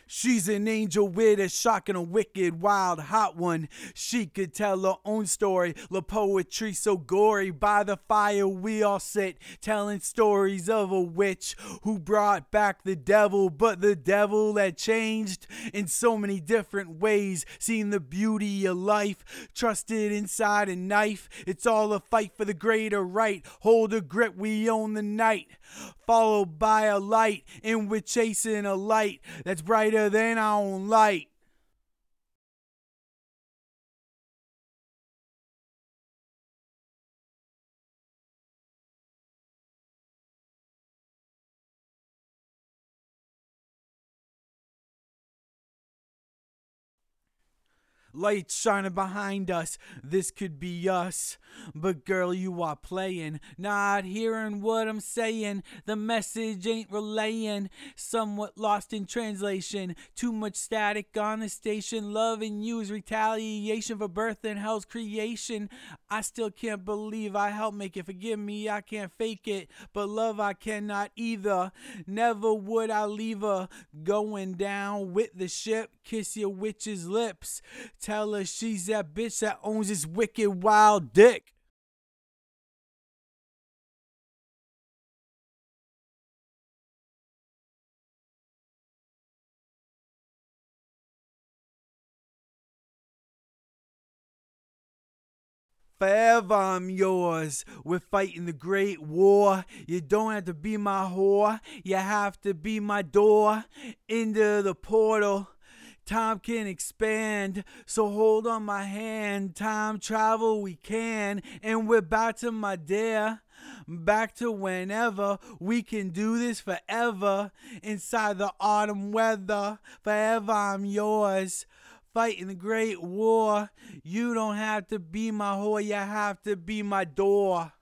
She's an angel with a shocking, a wicked, wild, hot one. She could tell her own story, the poetry so gory. By the fire we all sit, telling stories of a witch who brought back the devil. But the devil had changed in so many different ways. Seen the beauty of life, trusted inside a knife. It's all a fight for the greater right. Hold a grip, we own the night. Followed by a light, and we're chasing a light that's brighter than our own light. Lights shining behind us, this could be us. But girl, you are playing, not hearing what I'm saying. The message ain't relaying, somewhat lost in translation. Too much static on the station. Loving you is retaliation for birth and hell's creation. I still can't believe I helped make it. Forgive me, I can't fake it. But love I cannot either. Never would I leave her. Going down with the ship, kiss your witch's lips. Tell her she's that bitch that owns this wicked wild dick. Forever I'm yours. We're fighting the great war. You don't have to be my whore. You have to be my door into the portal. Time can expand, so hold on my hand. Time travel we can, and we're back to my dear. Back to whenever we can do this forever. Inside the autumn weather, forever I'm yours. Fighting the great war. You don't have to be my whore, you have to be my door.